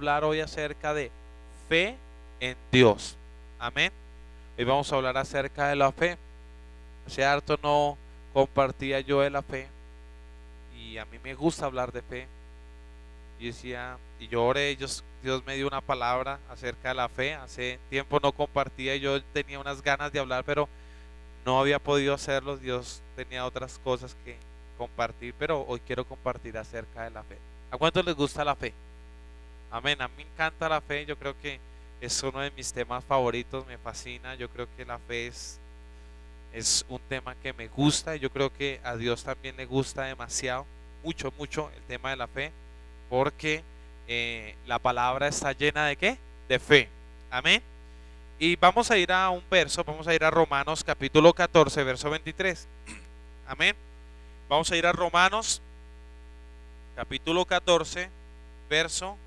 hablar hoy acerca de fe en Dios. Amén. Hoy vamos a hablar acerca de la fe. Hace harto no compartía yo de la fe y a mí me gusta hablar de fe. Y decía, y yo oré, Dios me dio una palabra acerca de la fe. Hace tiempo no compartía y yo tenía unas ganas de hablar, pero no había podido hacerlo. Dios tenía otras cosas que compartir, pero hoy quiero compartir acerca de la fe. ¿A cuántos les gusta la fe? Amén, a mí me encanta la fe. Yo creo que es uno de mis temas favoritos, me fascina. Yo creo que la fe es un tema que me gusta y yo creo que a Dios también le gusta demasiado, mucho, mucho el tema de la fe, porque la palabra está llena de ¿qué? De fe. Amén. Y vamos a ir a un verso, vamos a ir a Romanos capítulo 14, verso 23. Amén. Vamos a ir a Romanos capítulo 14, verso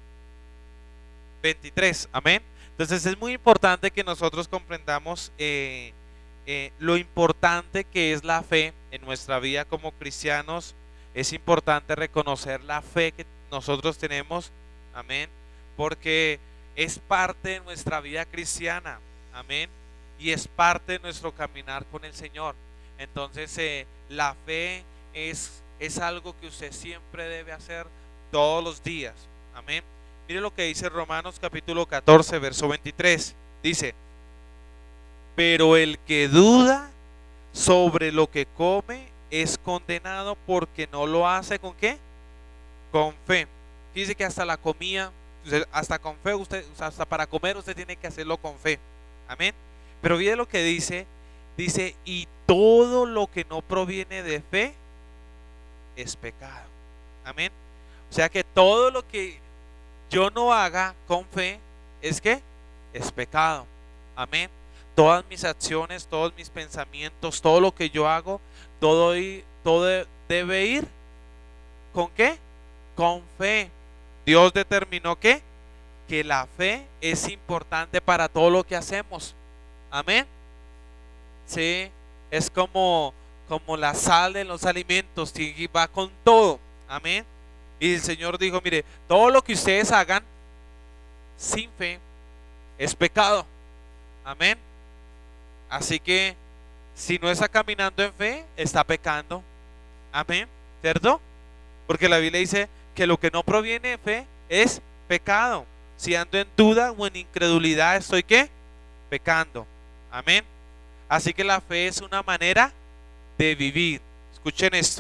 23. Amén. Entonces es muy importante que nosotros comprendamos lo importante que es la fe en nuestra vida como cristianos. Es importante reconocer la fe que nosotros tenemos. Amén. Porque es parte de nuestra vida cristiana. Amén. Y es parte de nuestro caminar con el Señor. Entonces la fe es algo que usted siempre debe hacer todos los días. Amén. Mire lo que dice Romanos capítulo 14, verso 23. Dice: pero el que duda sobre lo que come es condenado porque no lo hace ¿con qué? Con fe. Dice que hasta la comida, hasta con fe, hasta para comer usted tiene que hacerlo con fe. Amén. Pero mire lo que dice, y todo lo que no proviene de fe es pecado. Amén. O sea que todo lo que yo no haga con fe es que es pecado. Amén. Todas mis acciones, todos mis pensamientos, todo lo que yo hago, todo debe ir ¿con qué? Con fe. Dios determinó que la fe es importante para todo lo que hacemos. Amén. Sí, es como la sal en los alimentos, y va con todo. Amén. Y el Señor dijo, mire, todo lo que ustedes hagan sin fe es pecado. Amén. Así que si no está caminando en fe, está pecando. Amén. ¿Cierto? Porque la Biblia dice que lo que no proviene de fe es pecado. Si ando en duda o en incredulidad, estoy ¿qué? Pecando. Amén. Así que la fe es una manera de vivir. Escuchen esto.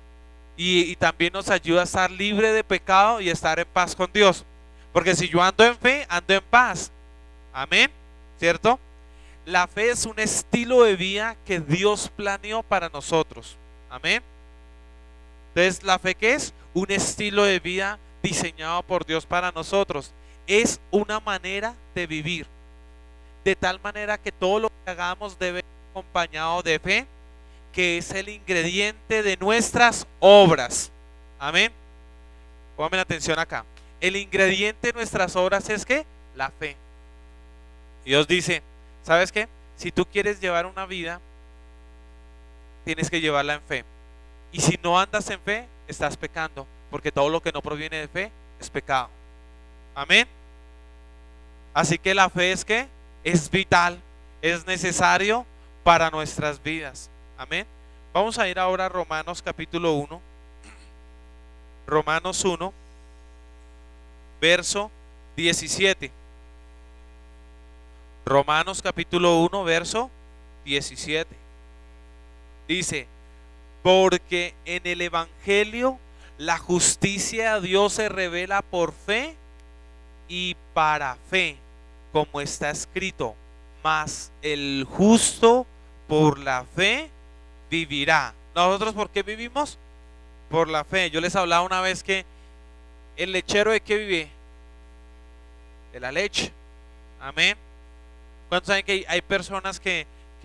Y también nos ayuda a estar libre de pecado y estar en paz con Dios. Porque si yo ando en fe, ando en paz. Amén. ¿Cierto? La fe es un estilo de vida que Dios planeó para nosotros. Amén. Entonces, ¿la fe qué es? Un estilo de vida diseñado por Dios para nosotros. Es una manera de vivir. De tal manera que todo lo que hagamos debe ir acompañado de fe, que es el ingrediente de nuestras obras. Amén. Pónganme atención acá. El ingrediente de nuestras obras es ¿qué? La fe. Dios dice, ¿sabes qué? Si tú quieres llevar una vida, tienes que llevarla en fe. Y si no andas en fe, estás pecando, porque todo lo que no proviene de fe es pecado. Amén. Así que la fe es ¿qué? Es vital, es necesario para nuestras vidas. Amén. Vamos a ir ahora a Romanos capítulo 1. Romanos 1, verso 17. Romanos capítulo 1, verso 17. Dice, porque en el Evangelio la justicia de Dios se revela por fe y para fe, como está escrito, mas el justo por la fe vivirá. ¿Nosotros por qué vivimos? Por la fe. Yo les hablaba una vez que el lechero ¿de qué vive? De la leche. Amén. ¿Cuántos saben que hay personas que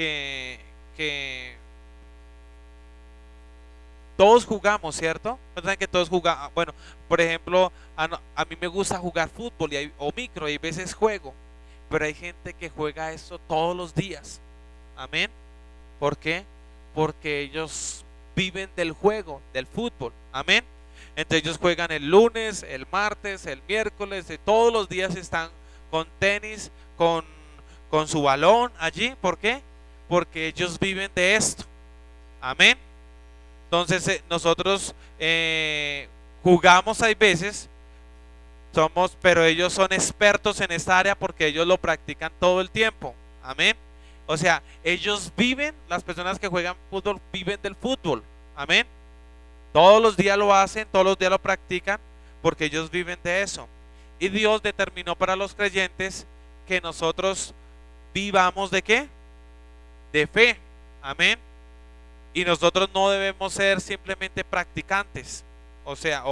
todos jugamos, ¿cierto? ¿Cuántos saben que todos jugamos? Bueno, por ejemplo, a mí me gusta jugar fútbol o micro, y hay veces juego, pero hay gente que juega eso todos los días. Amén. ¿Por qué? Porque ellos viven del juego, del fútbol. Amén. Entonces ellos juegan el lunes, el martes, el miércoles, de todos los días están con tenis, con, con su balón allí. ¿Por qué? Porque ellos viven de esto. Amén. Entonces nosotros jugamos hay veces, pero ellos son expertos en esta área porque ellos lo practican todo el tiempo. Amén. O sea, ellos viven, las personas que juegan fútbol viven del fútbol. Amén. Todos los días lo hacen, todos los días lo practican porque ellos viven de eso. Y Dios determinó para los creyentes que nosotros vivamos ¿de qué? De fe. Amén. Y nosotros no debemos ser simplemente practicantes, o sea,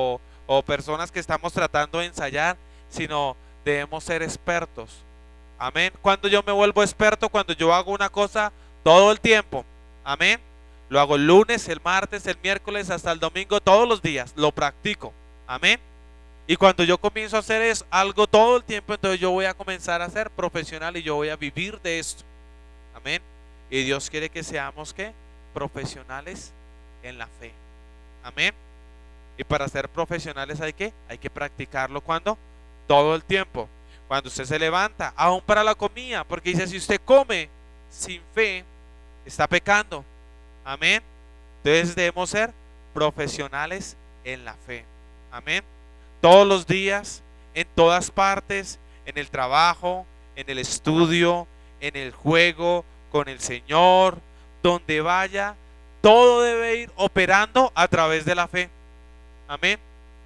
o personas que estamos tratando de ensayar, sino debemos ser expertos. Amén. Cuando yo me vuelvo experto, cuando yo hago una cosa todo el tiempo. Amén. Lo hago el lunes, el martes, el miércoles, hasta el domingo, todos los días. Lo practico. Amén. Y cuando yo comienzo a hacer eso, algo todo el tiempo, entonces yo voy a comenzar a ser profesional y yo voy a vivir de esto. Amén. Y Dios quiere que seamos ¿qué? Profesionales en la fe. Amén. Y para ser profesionales hay que practicarlo cuando todo el tiempo. Cuando usted se levanta, aún para la comida, porque dice si usted come sin fe, está pecando. Amén. Entonces debemos ser profesionales en la fe. Amén. Todos los días, en todas partes, en el trabajo, en el estudio, en el juego, con el Señor, donde vaya, todo debe ir operando a través de la fe. Amén.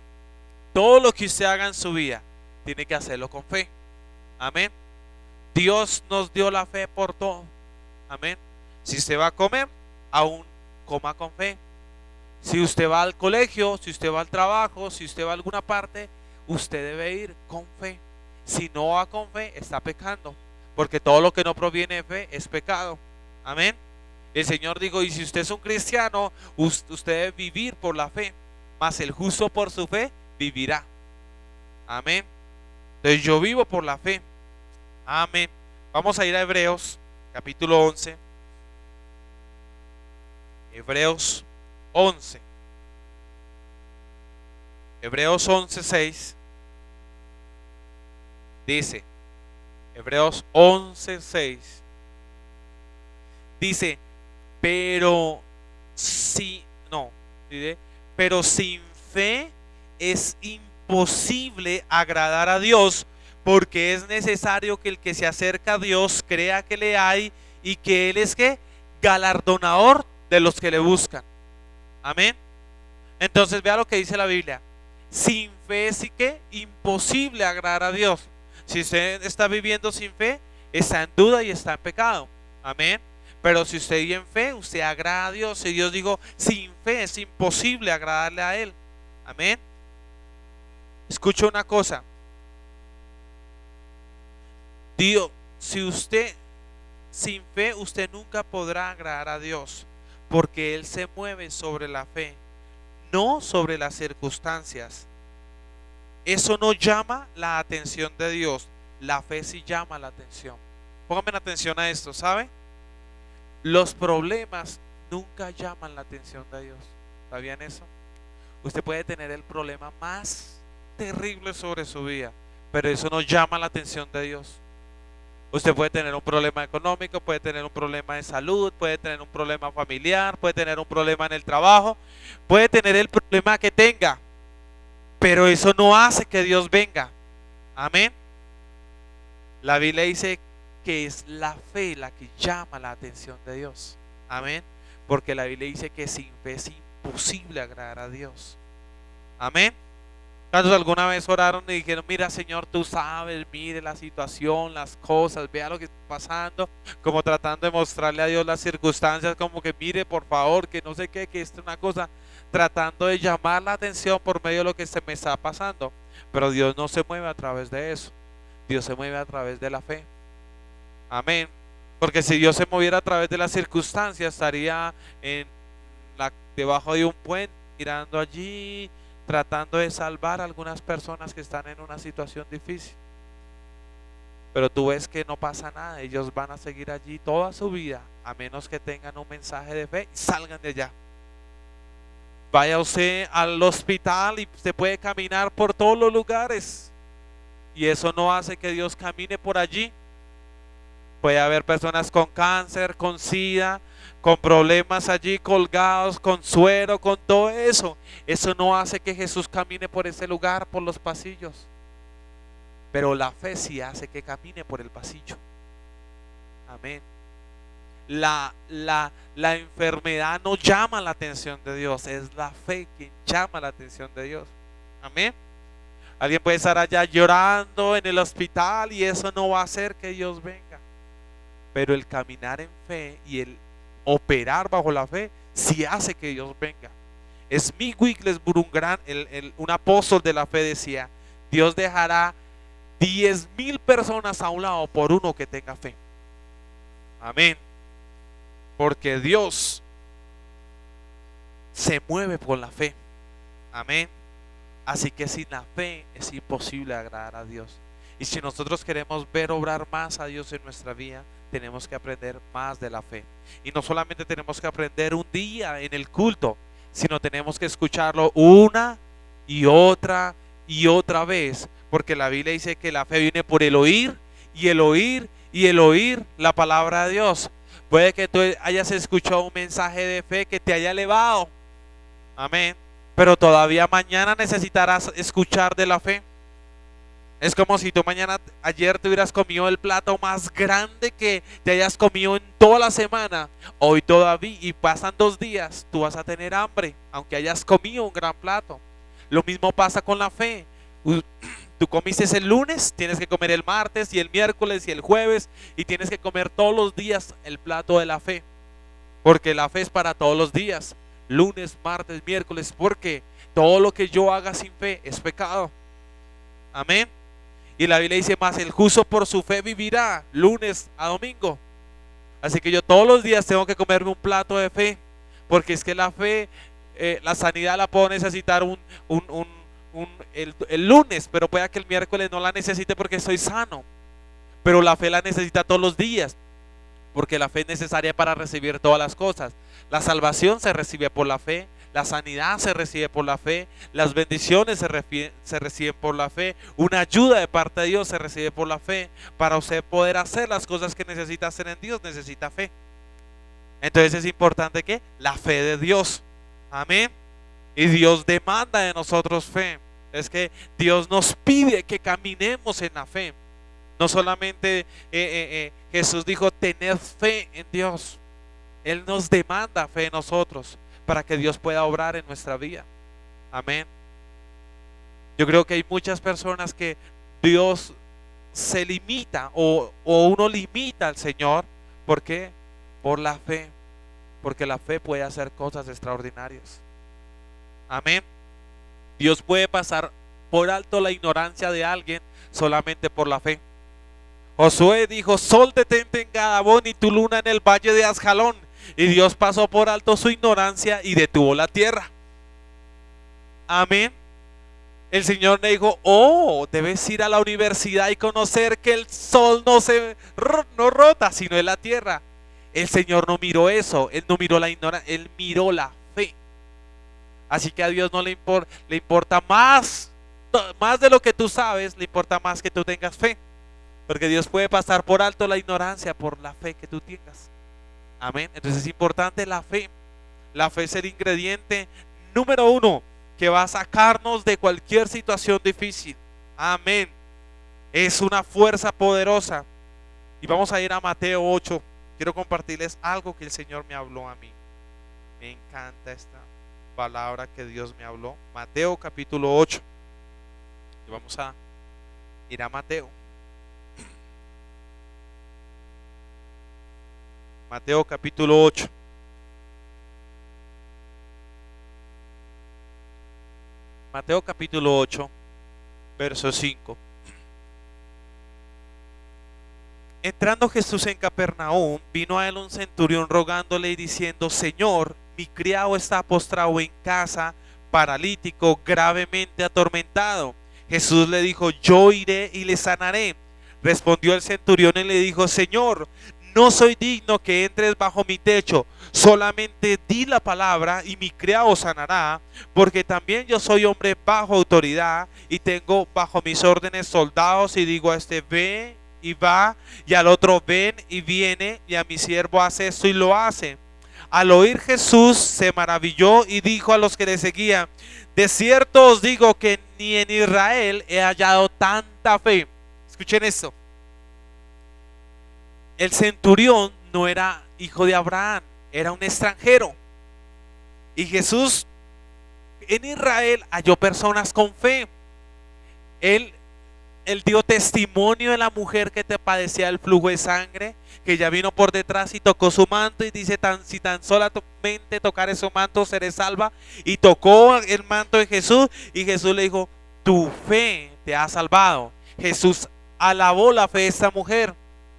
Todo lo que usted haga en su vida tiene que hacerlo con fe. Amén. Dios nos dio la fe por todo. Amén. Si usted va a comer, aún coma con fe. Si usted va al colegio, si usted va al trabajo, si usted va a alguna parte, usted debe ir con fe. Si no va con fe, está pecando, porque todo lo que no proviene de fe es pecado. Amén. El Señor dijo, y si usted es un cristiano, usted debe vivir por la fe, mas el justo por su fe vivirá. Amén. Entonces yo vivo por la fe. Amén. Vamos a ir a Hebreos, capítulo 11. Hebreos 11. Hebreos 11:6 dice, Hebreos 11:6 dice, pero si no, dice, pero sin fe es imposible agradar a Dios, porque es necesario que el que se acerca a Dios crea que le hay y que Él es ¿qué? Galardonador de los que le buscan. Amén. Entonces vea lo que dice la Biblia. Sin fe sí que imposible agradar a Dios. Si usted está viviendo sin fe, está en duda y está en pecado. Amén. Pero si usted vive en fe, usted agrada a Dios. Y Dios dijo, sin fe es imposible agradarle a Él. Amén. Escucha una cosa. Dios, si usted sin fe, usted nunca podrá agradar a Dios, porque Él se mueve sobre la fe, no sobre las circunstancias. Eso no llama la atención de Dios. La fe sí llama la atención. Pónganme atención a esto, ¿sabe? Los problemas nunca llaman la atención de Dios. ¿Sabían eso? Usted puede tener el problema más terrible sobre su vida, pero eso no llama la atención de Dios. Usted puede tener un problema económico, puede tener un problema de salud, puede tener un problema familiar, puede tener un problema en el trabajo, puede tener el problema que tenga, pero eso no hace que Dios venga. Amén. La Biblia dice que es la fe la que llama la atención de Dios. Amén. Porque la Biblia dice que sin fe es imposible agradar a Dios. Amén. ¿Cuántos alguna vez oraron y dijeron, mira Señor, tú sabes, mire la situación, las cosas, vea lo que está pasando, como tratando de mostrarle a Dios las circunstancias, como que mire por favor, que no sé qué, que esto es una cosa, tratando de llamar la atención por medio de lo que se me está pasando? Pero Dios no se mueve a través de eso. Dios se mueve a través de la fe. Amén. Porque si Dios se moviera a través de las circunstancias, estaría debajo de un puente, mirando allí, tratando de salvar a algunas personas que están en una situación difícil. Pero tú ves que no pasa nada. Ellos van a seguir allí toda su vida, a menos que tengan un mensaje de fe y salgan de allá. Vaya usted al hospital y se puede caminar por todos los lugares. Y eso no hace que Dios camine por allí. Puede haber personas con cáncer, con sida, con problemas allí colgados, con suero, con todo eso. Eso no hace que Jesús camine por ese lugar, por los pasillos. Pero la fe sí hace que camine por el pasillo. Amén. La enfermedad no llama la atención de Dios, es la fe quien llama la atención de Dios. Amén. Alguien puede estar allá llorando en el hospital y eso no va a hacer que Dios venga. Pero el caminar en fe y el operar bajo la fe sí hace que Dios venga. Smith Wigglesworth, un apóstol de la fe, decía: Dios dejará 10,000 personas a un lado por uno que tenga fe. Amén. Porque Dios se mueve por la fe. Amén. Así que sin la fe es imposible agradar a Dios. Y si nosotros queremos ver obrar más a Dios en nuestra vida, tenemos que aprender más de la fe. Y no solamente tenemos que aprender un día en el culto, sino tenemos que escucharlo una y otra vez. Porque la Biblia dice que la fe viene por el oír y el oír y el oír la palabra de Dios. Puede que tú hayas escuchado un mensaje de fe que te haya elevado. Amén. Pero todavía mañana necesitarás escuchar de la fe. Es como si tú ayer te hubieras comido el plato más grande que te hayas comido en toda la semana. Hoy todavía, y pasan 2 días, tú vas a tener hambre, aunque hayas comido un gran plato. Lo mismo pasa con la fe. Tú comiste el lunes, tienes que comer el martes y el miércoles y el jueves, y tienes que comer todos los días el plato de la fe. Porque la fe es para todos los días. Lunes, martes, miércoles, porque todo lo que yo haga sin fe es pecado. Amén. Y la Biblia dice: más el justo por su fe vivirá, lunes a domingo. Así que yo todos los días tengo que comerme un plato de fe, porque es que la fe, la sanidad la puedo necesitar el lunes, pero puede que el miércoles no la necesite porque estoy sano. Pero la fe la necesita todos los días, porque la fe es necesaria para recibir todas las cosas. La salvación se recibe por la fe, la sanidad se recibe por la fe, las bendiciones se reciben por la fe, una ayuda de parte de Dios se recibe por la fe. Para usted poder hacer las cosas que necesita hacer en Dios, necesita fe. Entonces es importante que la fe de Dios. Amén. Y Dios demanda de nosotros fe. Es que Dios nos pide que caminemos en la fe. No solamente Jesús dijo: tened fe en Dios. Él nos demanda fe en nosotros para que Dios pueda obrar en nuestra vida. Amén. Yo creo que hay muchas personas que Dios se limita o uno limita al Señor. ¿Por qué? Por la fe. Porque la fe puede hacer cosas extraordinarias. Amén. Dios puede pasar por alto la ignorancia de alguien solamente por la fe. Josué dijo: sol detente en Gadabón y tu luna en el valle de Asjalón. Y Dios pasó por alto su ignorancia y detuvo la tierra. Amén. El Señor le dijo: oh, debes ir a la universidad y conocer que el sol no rota, sino en la tierra. El Señor no miró eso, Él no miró la ignorancia, Él miró la fe. Así que a Dios no le importa más de lo que tú sabes, le importa más que tú tengas fe. Porque Dios puede pasar por alto la ignorancia por la fe que tú tengas. Amén. Entonces es importante la fe. La fe es el ingrediente número 1 que va a sacarnos de cualquier situación difícil. Amén. Es una fuerza poderosa. Y vamos a ir a Mateo 8. Quiero compartirles algo que el Señor me habló a mí. Me encanta esta palabra que Dios me habló. Mateo capítulo 8. Y vamos a ir a Mateo. Mateo capítulo 8. Mateo capítulo 8, verso 5. Entrando Jesús en Capernaum, vino a él un centurión rogándole y diciendo: Señor, mi criado está postrado en casa, paralítico, gravemente atormentado. Jesús le dijo: yo iré y le sanaré. Respondió el centurión y le dijo: Señor, no soy digno que entres bajo mi techo, solamente di la palabra y mi criado sanará, porque también yo soy hombre bajo autoridad y tengo bajo mis órdenes soldados, y digo a este ve y va, y al otro ven y viene, y a mi siervo hace esto y lo hace. Al oír Jesús se maravilló y dijo a los que le seguían: de cierto os digo que ni en Israel he hallado tanta fe. Escuchen esto. El centurión no era hijo de Abraham, era un extranjero. Y Jesús en Israel halló personas con fe. Él dio testimonio de la mujer que te padecía el flujo de sangre, que ya vino por detrás y tocó su manto y dice: si tan solamente tocare su manto seré salva. Y tocó el manto de Jesús y Jesús le dijo: tu fe te ha salvado. Jesús alabó la fe de esta mujer.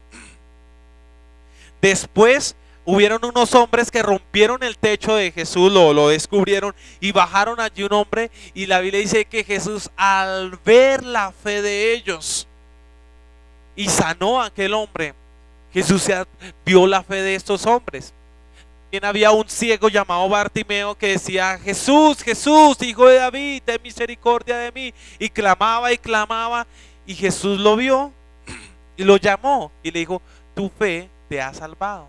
Después hubieron unos hombres que rompieron el techo de Jesús, lo descubrieron y bajaron allí un hombre, y la Biblia dice que Jesús, al ver la fe de ellos, y sanó a aquel hombre. Jesús vio la fe de estos hombres. También había un ciego llamado Bartimeo que decía: Jesús, Jesús, hijo de David, ten misericordia de mí. Y clamaba, y Jesús lo vio y lo llamó y le dijo: tu fe te ha salvado.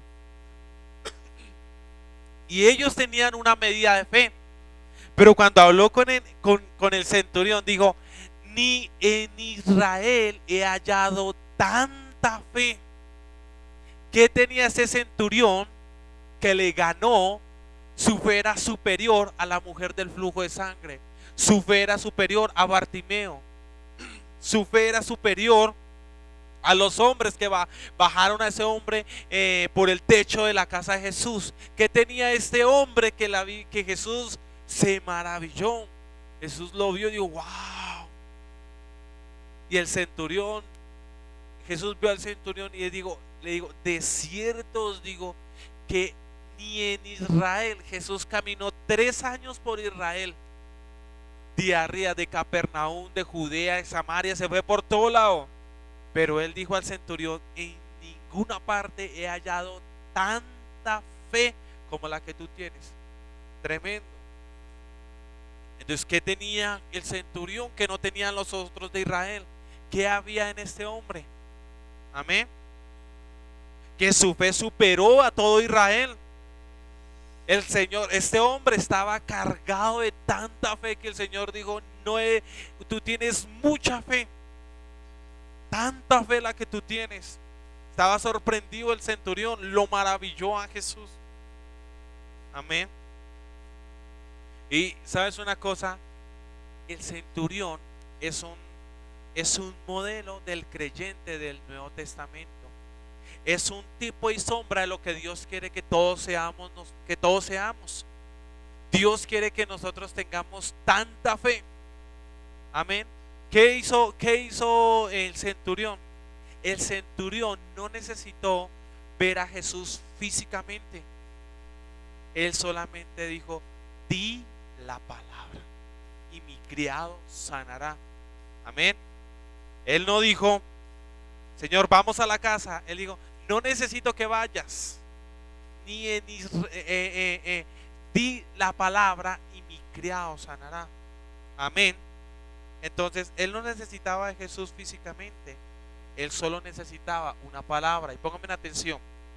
Y ellos tenían una medida de fe, pero cuando habló con el centurión, dijo: ni en Israel he hallado tanta fe. ¿Qué tenía ese centurión que le ganó? Su fe era superior a la mujer del flujo de sangre. Su fe era superior a Bartimeo. Su fe era superior a los hombres que bajaron a ese hombre por el techo de la casa de Jesús. ¿Qué tenía este hombre que Jesús se maravilló? Jesús lo vio y dijo: wow. Y el centurión, Jesús vio al centurión y le digo: de cierto os digo que ni en Israel. Jesús caminó 3 años por Israel, de arriba, de Capernaum, de Judea, de Samaria, se fue por todo lado. Pero él dijo al centurión: en ninguna parte he hallado tanta fe como la que tú tienes. Tremendo. Entonces, ¿qué tenía el centurión que no tenían los otros de Israel? ¿Qué había en este hombre? Amén. Que su fe superó a todo Israel. El Señor, este hombre estaba cargado de tanta fe que el Señor dijo: tú tienes mucha fe. Tanta fe la que tú tienes. Estaba sorprendido el centurión, lo maravilló a Jesús. Amén. Y sabes una cosa, el centurión es un modelo del creyente del Nuevo Testamento. Es un tipo y sombra de lo que Dios quiere que todos seamos, Dios quiere que nosotros tengamos tanta fe. Amén. ¿Qué hizo el centurión? El centurión no necesitó ver a Jesús físicamente. Él solamente dijo: di la palabra y mi criado sanará. Amén. Él no dijo: Señor, vamos a la casa. Él dijo: no necesito que vayas, ni en di la palabra y mi criado sanará. Amén. Entonces él no necesitaba de Jesús físicamente, él solo necesitaba una palabra. Y pónganme atención,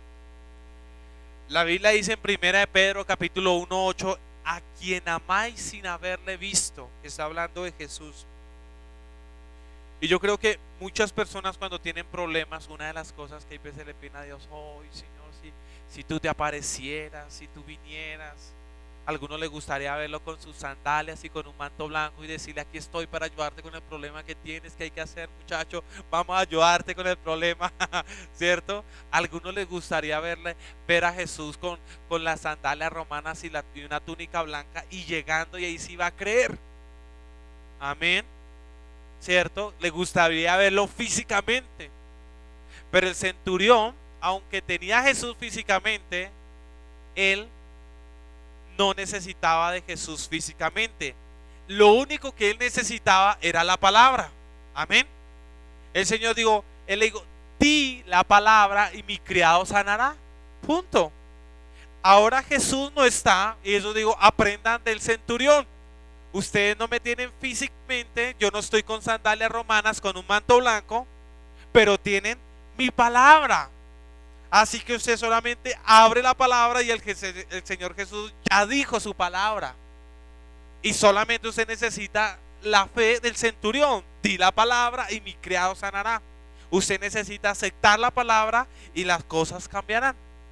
la Biblia dice en 1 de Pedro capítulo 1:8: a quien amáis sin haberle visto. Está hablando de Jesús. Y yo creo que muchas personas, cuando tienen problemas, una de las cosas que a veces le piden a Dios: oh Señor, si tú te aparecieras, si tú vinieras. A algunos les gustaría verlo con sus sandalias y con un manto blanco y decirle: aquí estoy para ayudarte con el problema que tienes. ¿Qué hay que hacer, muchacho? Vamos a ayudarte con el problema. ¿Cierto? A algunos les gustaría ver a Jesús con las sandalias romanas y una túnica blanca, y llegando, y ahí sí va a creer. Amén. ¿Cierto? Le gustaría verlo físicamente. Pero el centurión, aunque tenía a Jesús físicamente, él no necesitaba de Jesús físicamente. Lo único que él necesitaba era la palabra. Amén. El Señor dijo, él le dijo: di la palabra y mi criado sanará. Punto. Ahora Jesús no está, y eso digo, aprendan del centurión. Ustedes no me tienen físicamente, yo no estoy con sandalias romanas, con un manto blanco, pero tienen mi palabra. Así que usted solamente abre la palabra y el Señor Jesús ya dijo su palabra. Y solamente usted necesita la fe del centurión. Di la palabra y mi criado sanará. Usted necesita aceptar la palabra y las cosas cambiarán.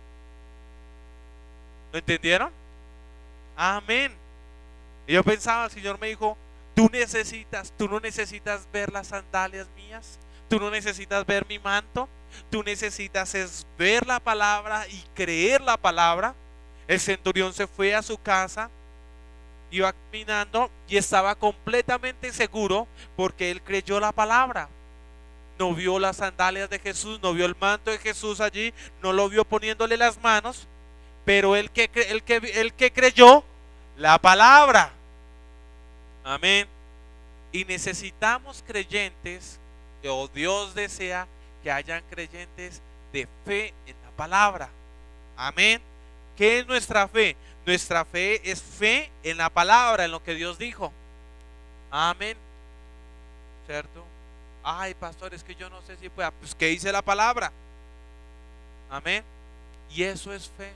¿Lo entendieron? Amén. Y yo pensaba, el Señor me dijo, tú no necesitas ver las sandalias mías, tú no necesitas ver mi manto, tú necesitas es ver la palabra y creer la palabra. El centurión se fue a su casa, iba caminando y estaba completamente seguro porque él creyó la palabra. No vio las sandalias de Jesús, no vio el manto de Jesús allí, no lo vio poniéndole las manos, pero él que creyó la palabra. Amén. Y necesitamos creyentes, o Dios desea que hayan creyentes de fe en la palabra. Amén. ¿Qué es nuestra fe? Nuestra fe es fe en la palabra, en lo que Dios dijo. Amén. ¿Cierto? Ay, pastor, es que yo no sé si pueda. Pues, ¿qué dice la palabra? Amén. Y eso es fe.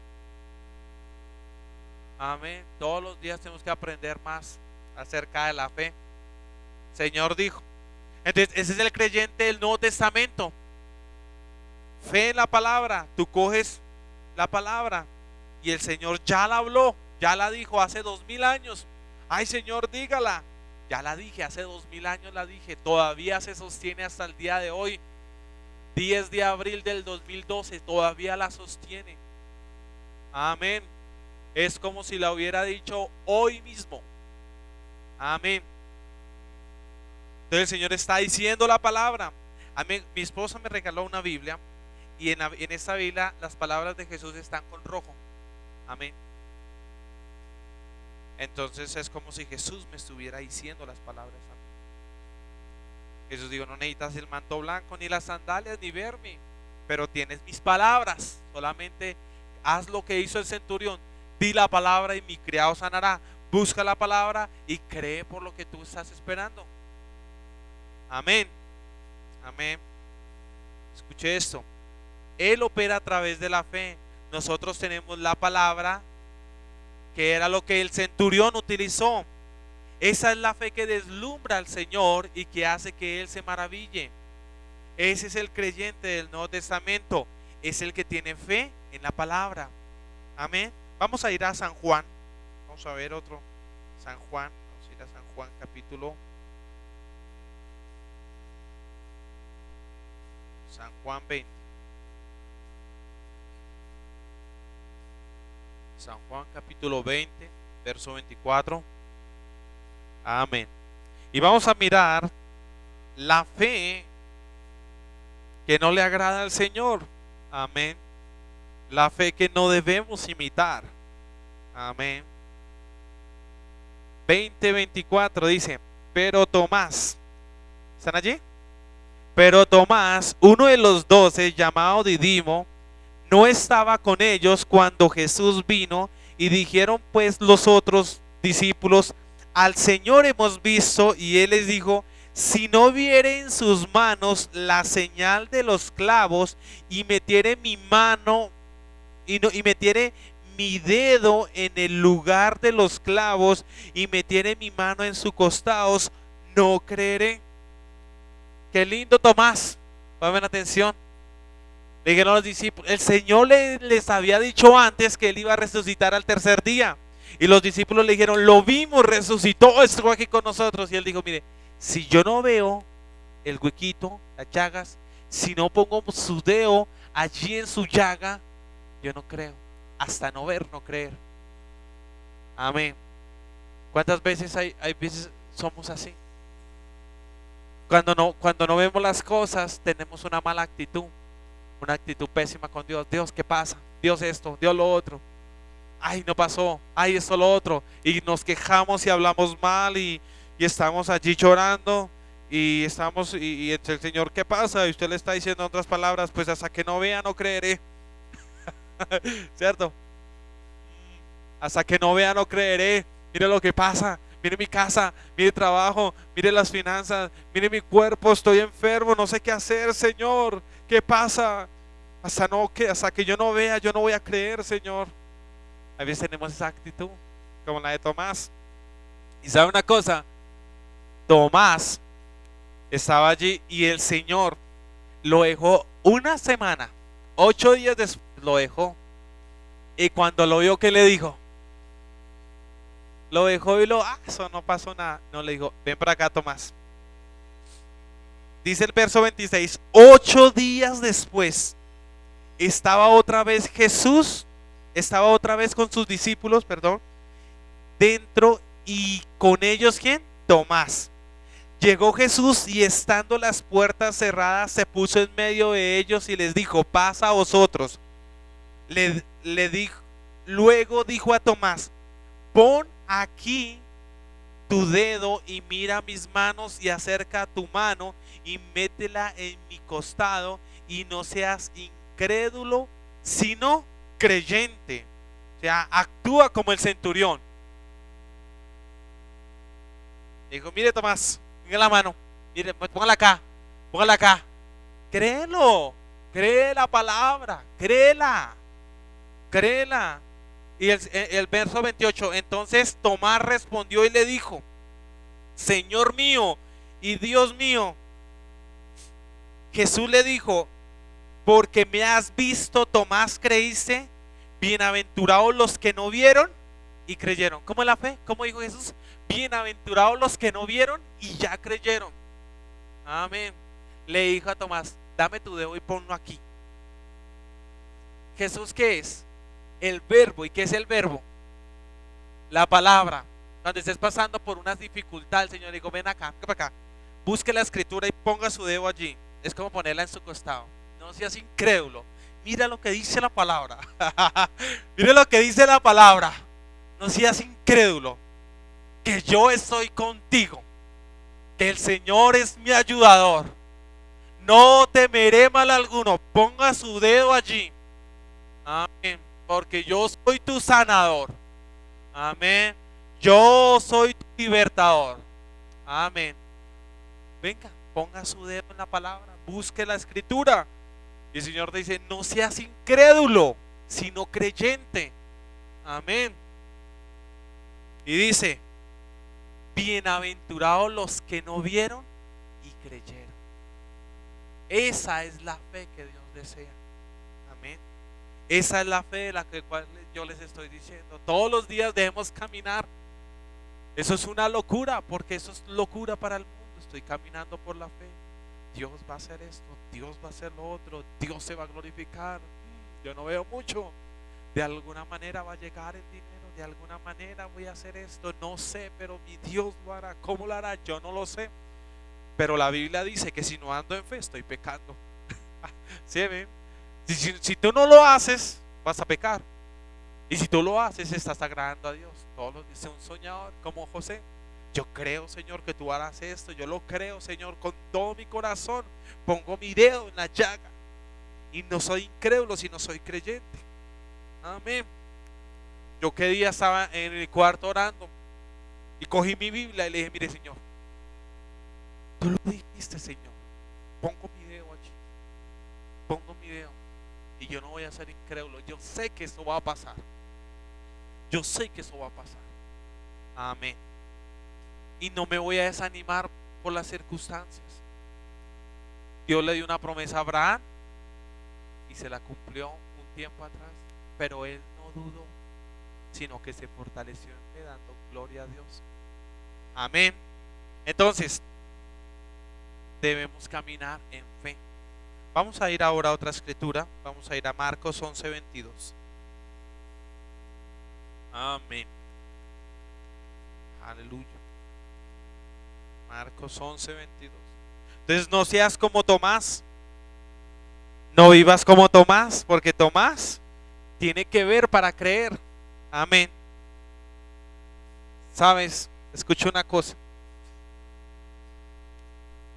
Amén. Todos los días tenemos que aprender más acerca de la fe. Señor dijo. Entonces, ese es el creyente del Nuevo Testamento. Fe en la palabra. Tú coges la palabra y el Señor ya la habló, ya la dijo hace 2000 años. Ay, Señor, dígala. Ya la dije, hace 2000 años la dije. Todavía se sostiene hasta el día de hoy. 10 de abril del 2012, todavía la sostiene. Amén. Es como si la hubiera dicho hoy mismo. Amén. Entonces el Señor está diciendo la palabra. Amén. Mi esposa me regaló una Biblia y en esta Biblia las palabras de Jesús están con rojo. Amén. Entonces es como si Jesús me estuviera diciendo las palabras a mí. Jesús dijo, no necesitas el manto blanco, ni las sandalias, ni verme, pero tienes mis palabras. Solamente haz lo que hizo el centurión. Di la palabra y mi criado sanará. Busca la palabra y cree por lo que tú estás esperando. Amén. Amén. Escuche esto. Él opera a través de la fe. Nosotros tenemos la palabra, que era lo que el centurión utilizó. Esa es la fe que deslumbra al Señor y que hace que Él se maraville. Ese es el creyente del Nuevo Testamento. Es el que tiene fe en la palabra. Amén. Vamos a ir a San Juan. Vamos a ver otro. San Juan. Vamos a ir a San Juan capítulo. San Juan 20. San Juan capítulo 20, verso 24. Amén. Y vamos a mirar la fe que no le agrada al Señor. Amén. La fe que no debemos imitar. Amén. 20:24 dice, pero Tomás, ¿están allí? Pero Tomás, uno de los 12, llamado Didimo, no estaba con ellos cuando Jesús vino, y dijeron pues los otros discípulos, al Señor hemos visto. Y él les dijo, si no viere en sus manos la señal de los clavos, y metiere mi mano y metiere mi dedo en el lugar de los clavos, y metiere mi mano en sus costados, no creeré. Qué lindo Tomás. Pongan atención. Le dijeron los discípulos, el Señor les había dicho antes que Él iba a resucitar al tercer día. Y los discípulos le dijeron, lo vimos, resucitó, estuvo aquí con nosotros. Y Él dijo, mire, si yo no veo el huequito, las llagas, si no pongo su dedo allí en su llaga, yo no creo. Hasta no ver, no creer. Amén. ¿Cuántas veces hay veces somos así? Cuando no vemos las cosas, tenemos una mala actitud. Una actitud pésima con Dios. Dios, ¿qué pasa? Dios esto, Dios lo otro. Ay, no pasó. Ay, esto lo otro. Y nos quejamos y hablamos mal y estamos allí llorando y estamos, y el Señor, ¿qué pasa? Y usted le está diciendo en otras palabras, pues hasta que no vea no creeré, ¿cierto? Hasta que no vea no creeré. Mire lo que pasa, mire mi casa, mire el trabajo, mire las finanzas, mire mi cuerpo, estoy enfermo, no sé qué hacer, Señor, ¿qué pasa? Hasta que yo no vea, yo no voy a creer, Señor. A veces tenemos esa actitud, como la de Tomás. Y sabe una cosa, Tomás estaba allí y el Señor lo dejó una semana, 8 días después lo dejó. Y cuando lo vio, ¿qué le dijo? Lo dejó y eso no pasó nada. No, le dijo, ven para acá, Tomás. Dice el verso 26, 8 días después estaba otra vez Jesús, estaba otra vez con sus discípulos, perdón, dentro, y con ellos, ¿quién? Tomás. Llegó Jesús y estando las puertas cerradas se puso en medio de ellos y les dijo, pasa a vosotros. Le dijo, luego dijo a Tomás, pon aquí tu dedo y mira mis manos y acerca tu mano y métela en mi costado y no seas incrédulo sino creyente. O sea, actúa como el centurión. Dijo, mire Tomás, venga la mano, mire, póngala acá, póngala acá. Créelo, cree la palabra, créela, créela. Y el verso 28, entonces Tomás respondió y le dijo, Señor mío y Dios mío. Jesús le dijo, porque me has visto, Tomás, creíste. Bienaventurados los que no vieron y creyeron. ¿Cómo es la fe? ¿Cómo dijo Jesús? Bienaventurados los que no vieron y ya creyeron. Amén. Le dijo a Tomás, dame tu dedo y ponlo aquí. Jesús, ¿qué es? El verbo. ¿Y qué es el verbo? La palabra. Cuando estés pasando por una dificultad, el Señor le dijo, ven acá, ven acá, busque la escritura y ponga su dedo allí. Es como ponerla en su costado. No seas incrédulo. Mira lo que dice la palabra. Mira lo que dice la palabra. No seas incrédulo. Que yo estoy contigo. Que el Señor es mi ayudador. No temeré mal alguno. Ponga su dedo allí. Amén. Porque yo soy tu sanador. Amén. Yo soy tu libertador. Amén. Venga, ponga su dedo en la palabra. Busque la escritura. Y el Señor dice, no seas incrédulo, sino creyente. Amén. Y dice, bienaventurados los que no vieron y creyeron. Esa es la fe que Dios desea. Amén. Esa es la fe de la cual yo les estoy diciendo. Todos los días debemos caminar. Eso es una locura, porque eso es locura para el mundo. Estoy caminando por la fe. Dios va a hacer esto, Dios va a hacer lo otro, Dios se va a glorificar. Yo no veo mucho. De alguna manera va a llegar el dinero, de alguna manera voy a hacer esto, no sé, pero mi Dios lo hará. ¿Cómo lo hará? Yo no lo sé. Pero la Biblia dice que si no ando en fe, estoy pecando. ¿Sí, ven? Si tú no lo haces, vas a pecar. Y si tú lo haces, estás agradando a Dios. Todos los días, un soñador como José. Yo creo, Señor, que tú harás esto. Yo lo creo, Señor, con todo mi corazón. Pongo mi dedo en la llaga. Y no soy incrédulo, sino soy creyente. Amén. Yo qué día estaba en el cuarto orando y cogí mi Biblia y le dije, mire, Señor, tú lo dijiste, Señor. Pongo mi dedo allí. Pongo mi dedo. Y yo no voy a ser incrédulo. Yo sé que eso va a pasar. Yo sé que eso va a pasar. Amén. Y no me voy a desanimar por las circunstancias. Dios le dio una promesa a Abraham y se la cumplió un tiempo atrás, pero él no dudó, sino que se fortaleció en fe, dando gloria a Dios. Amén. Entonces, debemos caminar en fe. Vamos a ir ahora a otra escritura. Vamos a ir a Marcos 11:22. Amén. Aleluya. Marcos 11:22. Entonces no seas como Tomás. No vivas como Tomás, porque Tomás tiene que ver para creer. Amén. Sabes, escucha una cosa.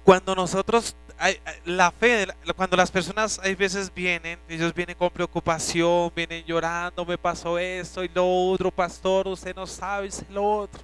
Cuando nosotros, la fe, cuando las personas hay veces vienen, ellos vienen con preocupación, vienen llorando, me pasó esto y lo otro, pastor, usted no sabe, es lo otro.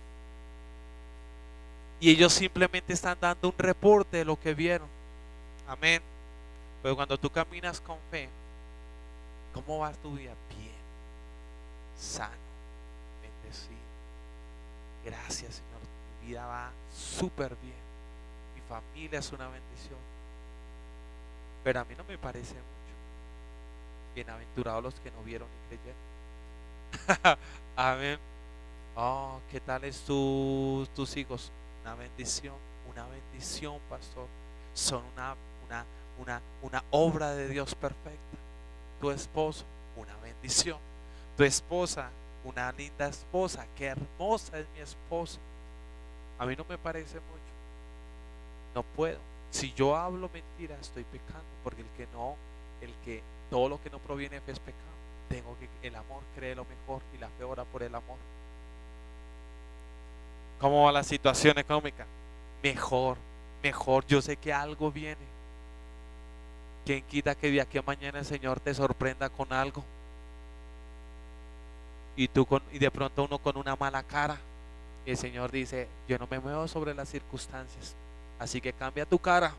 Y ellos simplemente están dando un reporte de lo que vieron. Amén. Pero cuando tú caminas con fe, ¿cómo va tu vida? Bien, sano, bendecido. Gracias, Señor, mi vida va súper bien. Mi familia es una bendición. Pero a mí no me parece mucho. Bienaventurados los que no vieron y creyeron. Amén. Oh, ¿qué tal es tus hijos? Una bendición, pastor. Son una obra de Dios perfecta. Tu esposo, una bendición. Tu esposa, una linda esposa. Qué hermosa es mi esposa. A mí no me parece mucho. No puedo. Si yo hablo mentira, estoy pecando, porque el que todo lo que no proviene de fe es pecado. El amor cree lo mejor y la fe ora por el amor. ¿Cómo va la situación económica? Mejor. Yo sé que algo viene. ¿Quién quita que de aquí a mañana el Señor te sorprenda con algo? Y de pronto uno con una mala cara. Y el Señor dice, yo no me muevo sobre las circunstancias, así que cambia tu cara.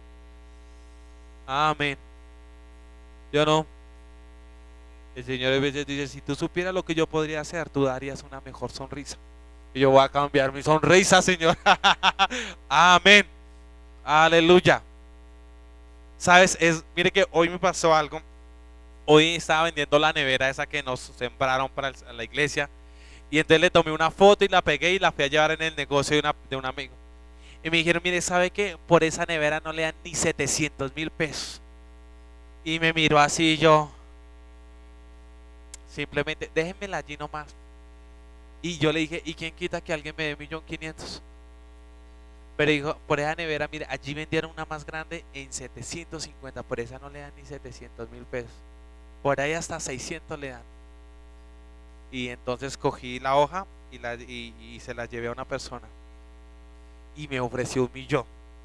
Amén. Yo no. El Señor a veces dice, si tú supieras lo que yo podría hacer, tú darías una mejor sonrisa. Y yo voy a cambiar mi sonrisa, Señor. Amén. Aleluya. Sabes, mire que hoy me pasó algo. Hoy estaba vendiendo la nevera esa que nos sembraron para la iglesia. Y entonces le tomé una foto y la pegué y la fui a llevar en el negocio de un amigo. Y me dijeron, mire, ¿sabe qué? Por esa nevera no le dan ni 700,000 pesos. Y me miró así y yo, simplemente, déjenmela allí nomás. Y yo le dije, ¿y quién quita que alguien me dé 1.500.000? Pero dijo, por esa nevera, mire, allí vendieron una más grande en 750. Por esa no le dan ni 700,000 pesos. Por ahí hasta 600 le dan. Y entonces cogí la hoja y se la llevé a una persona. Y me ofreció 1.000.000.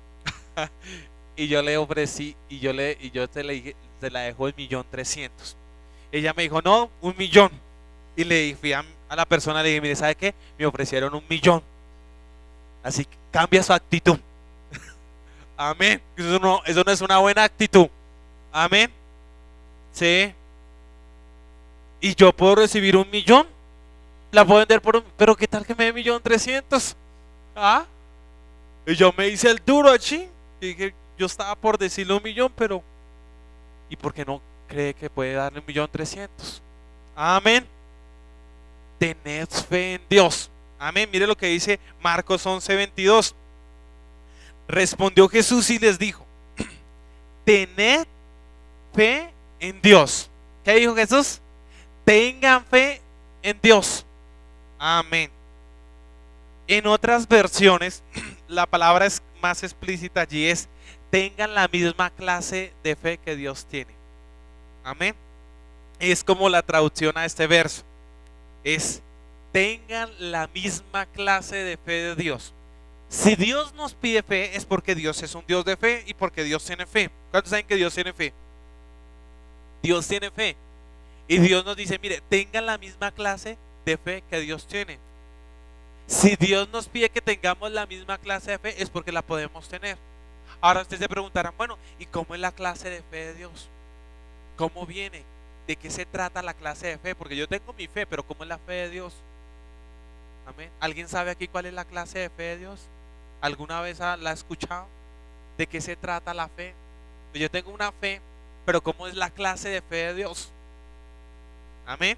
Y yo le ofrecí, y yo se le dije, se la dejó 1.300.000. Ella me dijo, no, 1.000.000. Y le fui a la persona, le dije, mire, ¿sabe qué? Me ofrecieron 1.000.000. Así que cambia su actitud. Amén. Eso no es una buena actitud. Amén. Sí. Y yo puedo recibir 1.000.000. La puedo vender pero ¿qué tal que me dé 1.300.000? ¿Ah? Y yo me hice el duro allí. Y dije, yo estaba por decirle 1.000.000, pero ¿y por qué no cree que puede darle 1.300.000? Amén. Tened fe en Dios. Amén. Mire lo que dice Marcos 11:22. Respondió Jesús y les dijo, tened fe en Dios. ¿Qué dijo Jesús? Tengan fe en Dios. Amén. En otras versiones, la palabra es más explícita allí, es tengan la misma clase de fe que Dios tiene. Amén. Es como la traducción a este verso. Es tengan la misma clase de fe de Dios. Si Dios nos pide fe, es porque Dios es un Dios de fe y porque Dios tiene fe. ¿Cuántos saben que Dios tiene fe? Dios tiene fe. Y Dios nos dice, mire, tengan la misma clase de fe que Dios tiene. Si Dios nos pide que tengamos la misma clase de fe, es porque la podemos tener. Ahora ustedes se preguntarán, bueno, ¿y cómo es la clase de fe de Dios? ¿Cómo viene? ¿De qué se trata la clase de fe? Porque yo tengo mi fe, pero ¿cómo es la fe de Dios? Amén. ¿Alguien sabe aquí cuál es la clase de fe de Dios? ¿Alguna vez la ha escuchado? ¿De qué se trata la fe? Yo tengo una fe, pero ¿cómo es la clase de fe de Dios? Amén.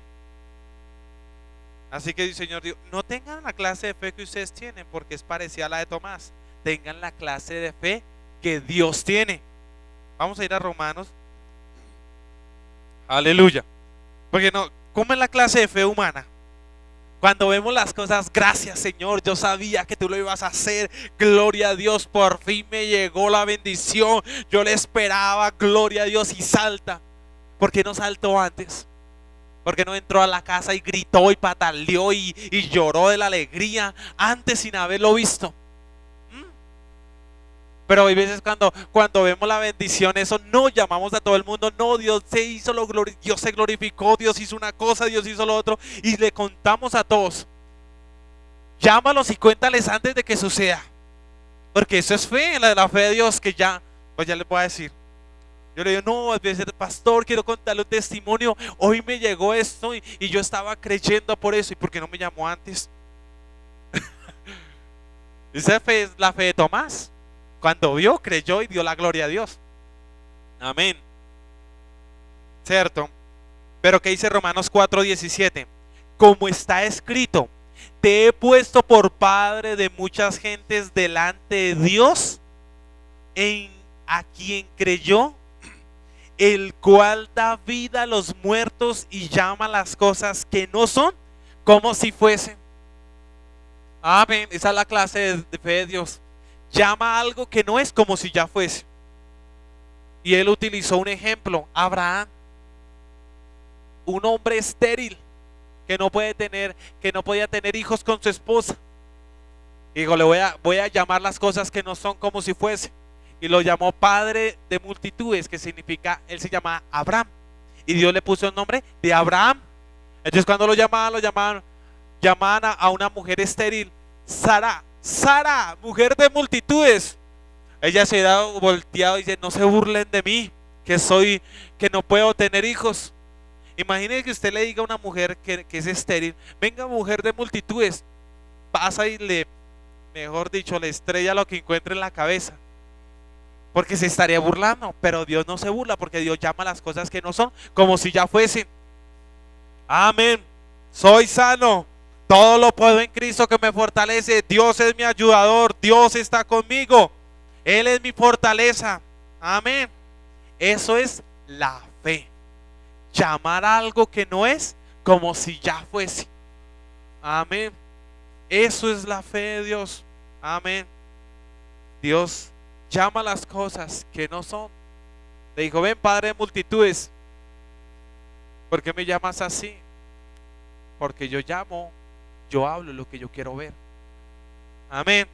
Así que el Señor dijo, no tengan la clase de fe que ustedes tienen, porque es parecida a la de Tomás. Tengan la clase de fe que Dios tiene. Vamos a ir a Romanos. Aleluya. Porque no, ¿cómo es la clase de fe humana? Cuando vemos las cosas, gracias Señor, yo sabía que tú lo ibas a hacer, gloria a Dios, por fin me llegó la bendición, yo le esperaba, gloria a Dios, y salta. ¿Por qué no saltó antes? ¿Por qué no entró a la casa y gritó y pataleó y lloró de la alegría antes sin haberlo visto? Pero hay veces cuando vemos la bendición, eso no llamamos a todo el mundo, no, Dios se hizo Dios se glorificó, Dios hizo una cosa, Dios hizo lo otro, y le contamos a todos. Llámalos y cuéntales antes de que suceda. Porque eso es fe, la fe de Dios, que ya, pues ya les voy a decir. Yo le digo, no, a veces, pastor, quiero contarle un testimonio. Hoy me llegó esto y yo estaba creyendo por eso. ¿Y por qué no me llamó antes? Esa fe es la fe de Tomás. Cuando vio, creyó y dio la gloria a Dios. Amén. ¿Cierto? Pero ¿qué dice Romanos 4:17? Como está escrito, te he puesto por padre de muchas gentes delante de Dios, a quien creyó, el cual da vida a los muertos y llama las cosas que no son como si fuesen. Amén. Esa es la clase de fe de Dios. Llama algo que no es como si ya fuese. Y él utilizó un ejemplo, Abraham, un hombre estéril que no podía tener hijos con su esposa. Y dijo, voy a llamar las cosas que no son como si fuese. Y lo llamó padre de multitudes, que significa, él se llama Abraham. Y Dios le puso el nombre de Abraham. Entonces cuando lo llamaban a una mujer estéril, Sara, mujer de multitudes. Ella se da volteado y dice, no se burlen de mí, que no puedo tener hijos. Imagine que usted le diga a una mujer que es estéril, venga, mujer de multitudes, pasa y mejor dicho, le estrella lo que encuentre en la cabeza. Porque se estaría burlando, pero Dios no se burla, porque Dios llama las cosas que no son como si ya fuesen. Amén. Soy sano. Todo lo puedo en Cristo que me fortalece. Dios es mi ayudador. Dios está conmigo. Él es mi fortaleza. Amén. Eso es la fe. Llamar a algo que no es como si ya fuese. Amén. Eso es la fe de Dios. Amén. Dios llama las cosas que no son. Le dijo, ven, padre de multitudes, ¿por qué me llamas así? Porque yo hablo lo que yo quiero ver. Amén.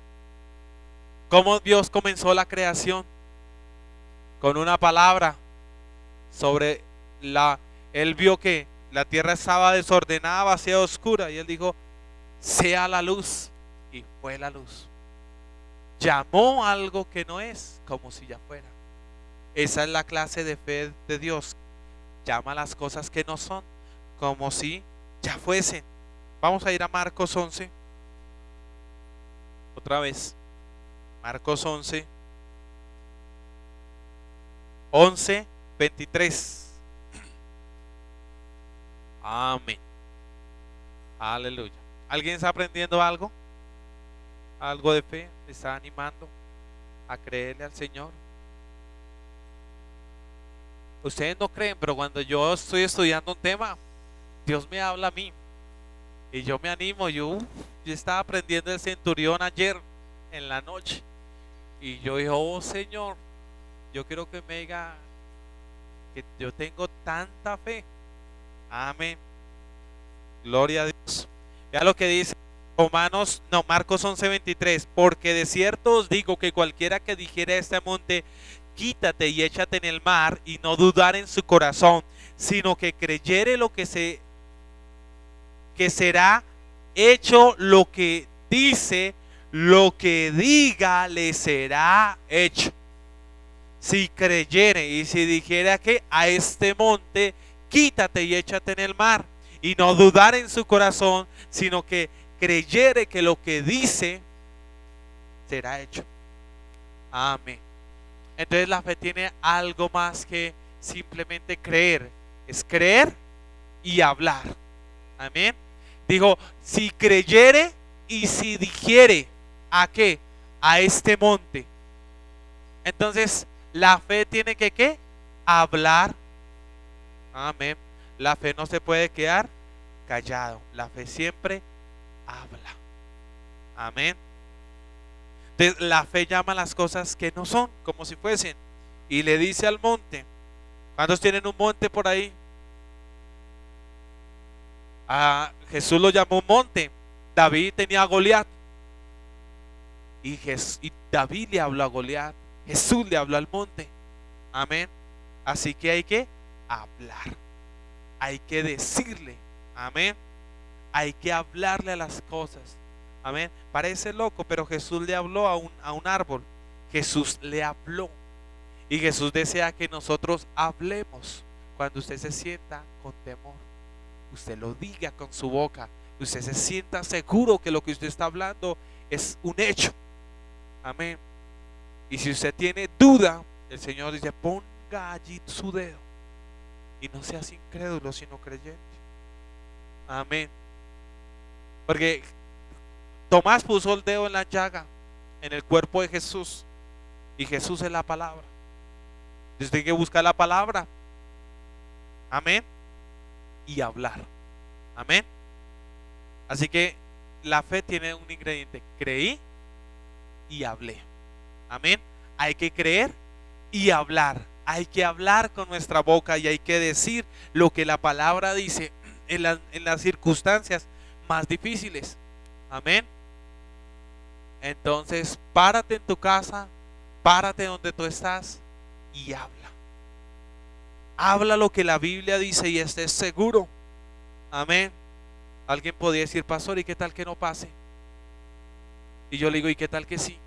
¿Cómo Dios comenzó la creación? Con una palabra sobre él vio que la tierra estaba desordenada, vacía, oscura, y él dijo, sea la luz, y fue la luz. Llamó algo que no es como si ya fuera. Esa es la clase de fe de Dios. Llama las cosas que no son como si ya fuesen. Vamos a ir a Marcos 11. Otra vez. Marcos 11. 11:23. Amén. Aleluya. ¿Alguien está aprendiendo algo? Algo de fe. ¿Le está animando a creerle al Señor? Ustedes no creen, pero cuando yo estoy estudiando un tema, Dios me habla a mí y yo me animo. Yo estaba aprendiendo el centurión ayer en la noche y yo dije, oh Señor, yo quiero que me diga que yo tengo tanta fe. Amén. Gloria a Dios. Vea lo que dice Marcos 11:23. Porque de cierto os digo que cualquiera que dijere a este monte, quítate y échate en el mar, y no dudar en su corazón, sino que creyere que será hecho lo que dice, lo que diga le será hecho. Si creyere y si dijera que a este monte, quítate y échate en el mar, y no dudar en su corazón, sino que creyere que lo que dice será hecho. Amén. Entonces la fe tiene algo más que simplemente creer. Es creer y hablar. Amén. Dijo, si creyere y si dijere, ¿a qué? A este monte. Entonces la fe tiene que ¿qué? Hablar. Amén. La fe no se puede quedar callado. La fe siempre habla. Amén. Entonces, la fe llama las cosas que no son como si fuesen y le dice al monte. ¿Cuántos tienen un monte por ahí? Jesús lo llamó un monte. David tenía a Goliat. y David le habló a Goliat, Jesús le habló al monte. Amén. Así que hay que hablar, hay que decirle, amén. Hay que hablarle a las cosas, amén. Parece loco, pero Jesús le habló a un árbol. Jesús le habló. Y Jesús desea que nosotros hablemos. Cuando usted se sienta con temor, usted lo diga con su boca. Usted se sienta seguro que lo que usted está hablando es un hecho. Amén. Y si usted tiene duda, el Señor dice, ponga allí su dedo. Y no seas incrédulo, sino creyente. Amén. Porque Tomás puso el dedo en la llaga, en el cuerpo de Jesús. Y Jesús es la palabra. Usted tiene que buscar la palabra. Amén. Y hablar. Amén. Así que la fe tiene un ingrediente: creí y hablé. Amén. Hay que creer y hablar. Hay que hablar con nuestra boca y hay que decir lo que la palabra dice en las circunstancias más difíciles. Amén. Entonces, párate en tu casa, párate donde tú estás y habla. Habla lo que la Biblia dice y estés seguro. Amén. Alguien podría decir, pastor, ¿y qué tal que no pase? Y yo le digo, ¿y qué tal que sí?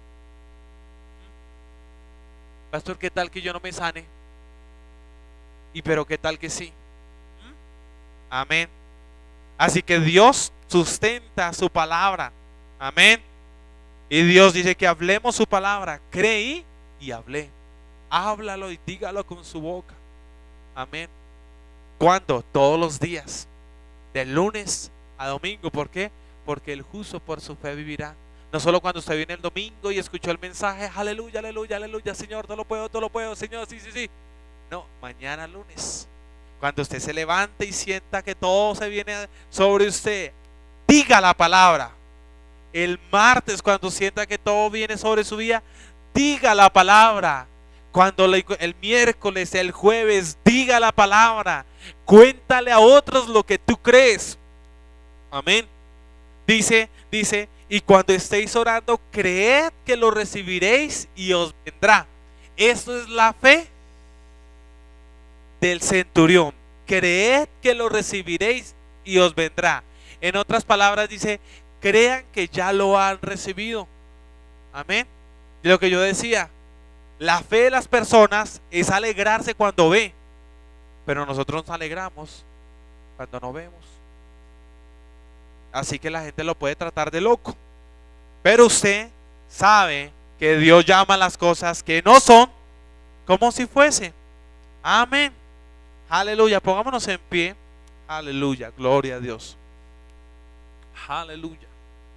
Pastor, ¿qué tal que yo no me sane? Y pero ¿qué tal que sí? Amén. Así que Dios sustenta su palabra. Amén. Y Dios dice que hablemos su palabra. Creí y hablé. Háblalo y dígalo con su boca. Amén. ¿Cuándo? Todos los días. De lunes a domingo. ¿Por qué? Porque el justo por su fe vivirá. No solo cuando usted viene el domingo y escuchó el mensaje, aleluya, aleluya, aleluya, Señor, todo lo puedo, Señor, sí, sí, sí. No, mañana lunes, cuando usted se levante y sienta que todo se viene sobre usted, diga la palabra. El martes, cuando sienta que todo viene sobre su vida, diga la palabra. Cuando el miércoles, el jueves, diga la palabra. Cuéntale a otros lo que tú crees. Amén. Dice, y cuando estéis orando, creed que lo recibiréis y os vendrá. Esto es la fe del centurión. Creed que lo recibiréis y os vendrá. En otras palabras dice, crean que ya lo han recibido. Amén. Y lo que yo decía, la fe de las personas es alegrarse cuando ve, pero nosotros nos alegramos cuando no vemos. Así que la gente lo puede tratar de loco, pero usted sabe que Dios llama las cosas que no son como si fuese. Amén. Aleluya. Pongámonos en pie. Aleluya. Gloria a Dios. Aleluya.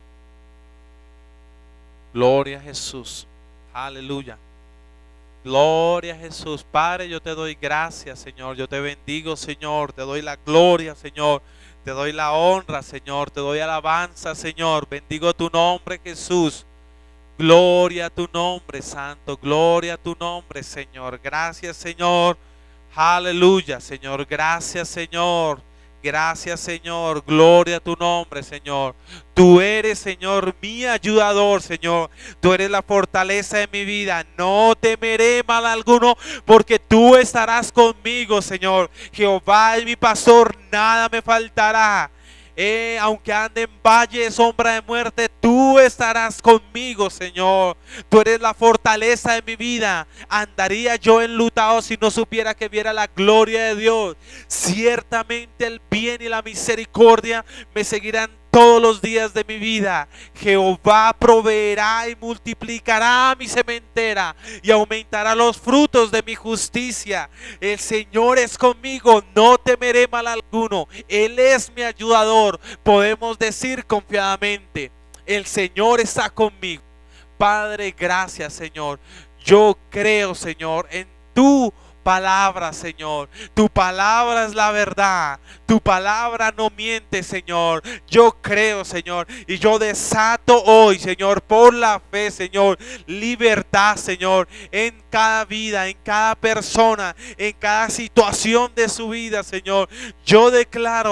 Gloria a Jesús. Aleluya. Gloria a Jesús. Padre, yo te doy gracias, Señor. Yo te bendigo, Señor. Te doy la gloria, Señor. Te doy la honra, Señor. Te doy alabanza, Señor. Bendigo tu nombre, Jesús. Gloria a tu nombre, Santo. Gloria a tu nombre, Señor. Gracias, Señor. Aleluya, Señor. Gracias, Señor. Gracias, Señor. Gloria a tu nombre, Señor. Tú eres, Señor, mi ayudador, Señor. Tú eres la fortaleza de mi vida. No temeré mal alguno, porque tú estarás conmigo, Señor. Jehová es mi pastor, nada me faltará. Aunque ande en valle de sombra de muerte, tú estarás conmigo, Señor. Tú eres la fortaleza de mi vida. Andaría yo enlutado si no supiera que viera la gloria de Dios. Ciertamente el bien y la misericordia me seguirán todos los días de mi vida. Jehová proveerá y multiplicará mi sementera y aumentará los frutos de mi justicia. El Señor es conmigo, no temeré mal alguno. Él es mi ayudador. Podemos decir confiadamente, el Señor está conmigo. Padre, gracias, Señor. Yo creo, Señor, en tu palabra, Señor. Tu palabra es la verdad. Tu palabra no miente, Señor. Yo creo, Señor, y yo desato hoy, Señor, por la fe, Señor, libertad, Señor, en cada vida, en cada persona, en cada situación de su vida, Señor. Yo declaro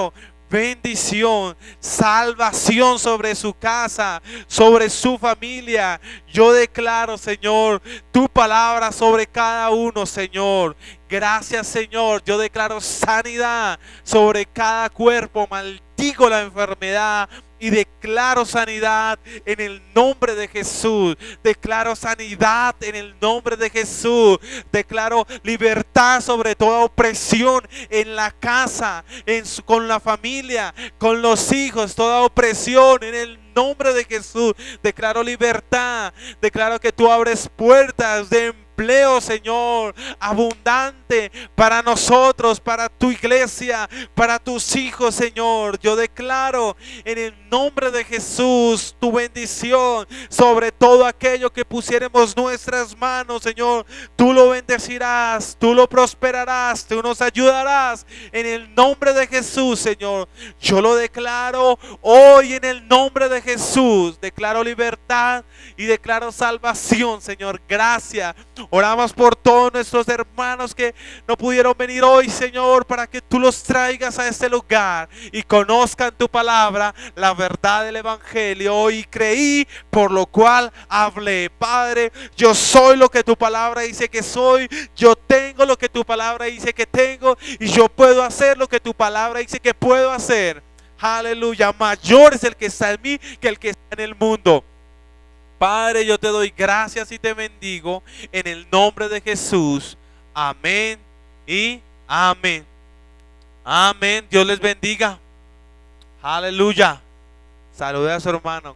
bendición, salvación sobre su casa, sobre su familia. Yo declaro, Señor, tu palabra sobre cada uno, Señor. Gracias, Señor. Yo declaro sanidad sobre cada cuerpo. Maldigo la enfermedad y declaro sanidad en el nombre de Jesús. Declaro sanidad en el nombre de Jesús. Declaro libertad sobre toda opresión en la casa, con la familia, con los hijos, toda opresión en el nombre de Jesús. Declaro libertad. Declaro que tú abres puertas de empleo, Señor, abundante para nosotros, para tu iglesia, para tus hijos, Señor. Yo declaro en el nombre de Jesús tu bendición sobre todo aquello que pusiéramos nuestras manos, Señor. Tú lo bendecirás, tú lo prosperarás, tú nos ayudarás en el nombre de Jesús, Señor. Yo lo declaro hoy en el nombre de Jesús. Declaro libertad y declaro salvación, Señor. Gracias. Oramos por todos nuestros hermanos que no pudieron venir hoy, Señor, para que tú los traigas a este lugar y conozcan tu palabra, la verdad del evangelio. Y creí, por lo cual hablé. Padre, yo soy lo que tu palabra dice que soy. Yo tengo lo que tu palabra dice que tengo. Y yo puedo hacer lo que tu palabra dice que puedo hacer. Aleluya. Mayor es el que está en mí que el que está en el mundo. Padre, yo te doy gracias y te bendigo en el nombre de Jesús. Amén y amén. Amén. Dios les bendiga. Aleluya. Salude a su hermano.